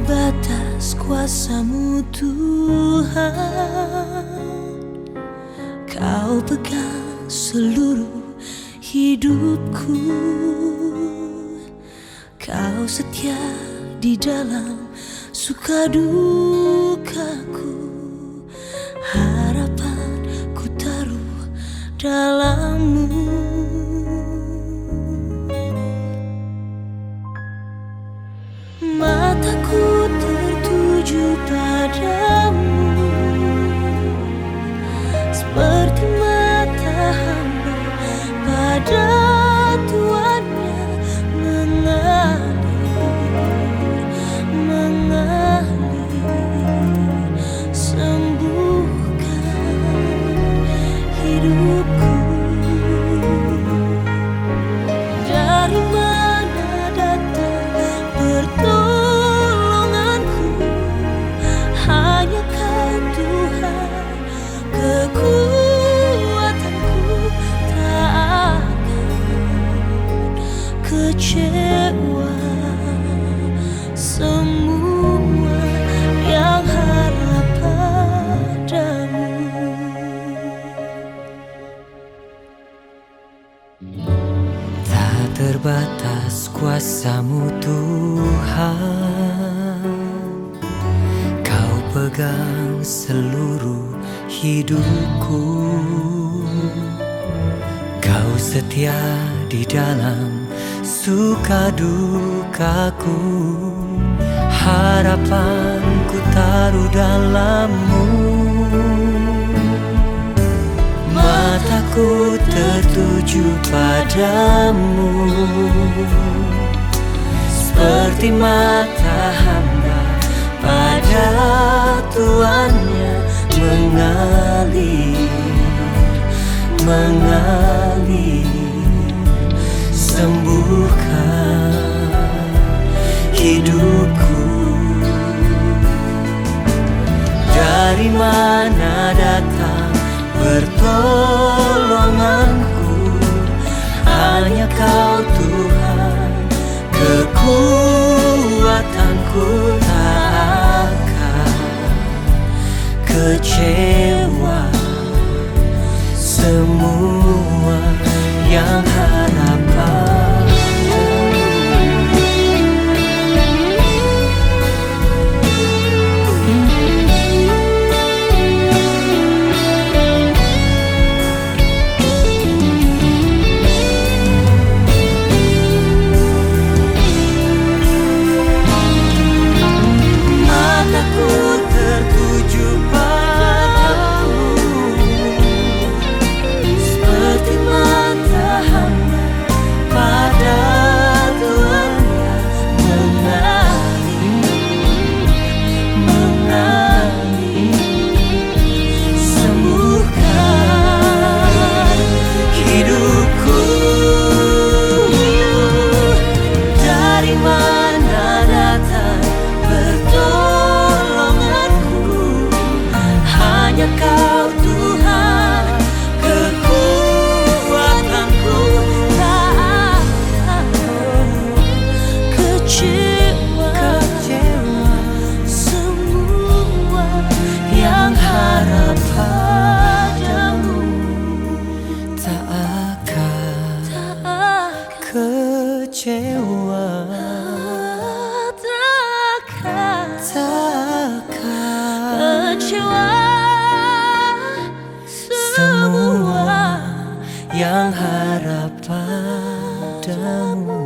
terbatas kuasa-Mu Tuhan. Kau pegang seluruh hidupku. Kau setia di dalam suka dukaku. Harapan ku taruh dalam-Mu. Mataku tertuju padamu, seperti mata hamba pada tuannya mengalir, sembuhkan hidupku. Dari mana datang pertolonganku? Hanya Kau Tuhan, kekuatanku. Tak akan kecewa. Semua yang harap padamu. Tak terbatas kuasa-Mu Tuhan. Kau pegang seluruh hidupku. Kau setia di dalam suka dukaku. Harapanku taruh dalam-Mu. Mataku tertuju padamu, seperti mata hamba pada tuannya mengalir, sembuhkan hidupku. Dari mana datang pertolonganku? Hanya Kau Tuhan, kekuatanku. Tak akan kecewa. Semua yang harap kecewa. Takkan kecewa. Semua yang harap padamu.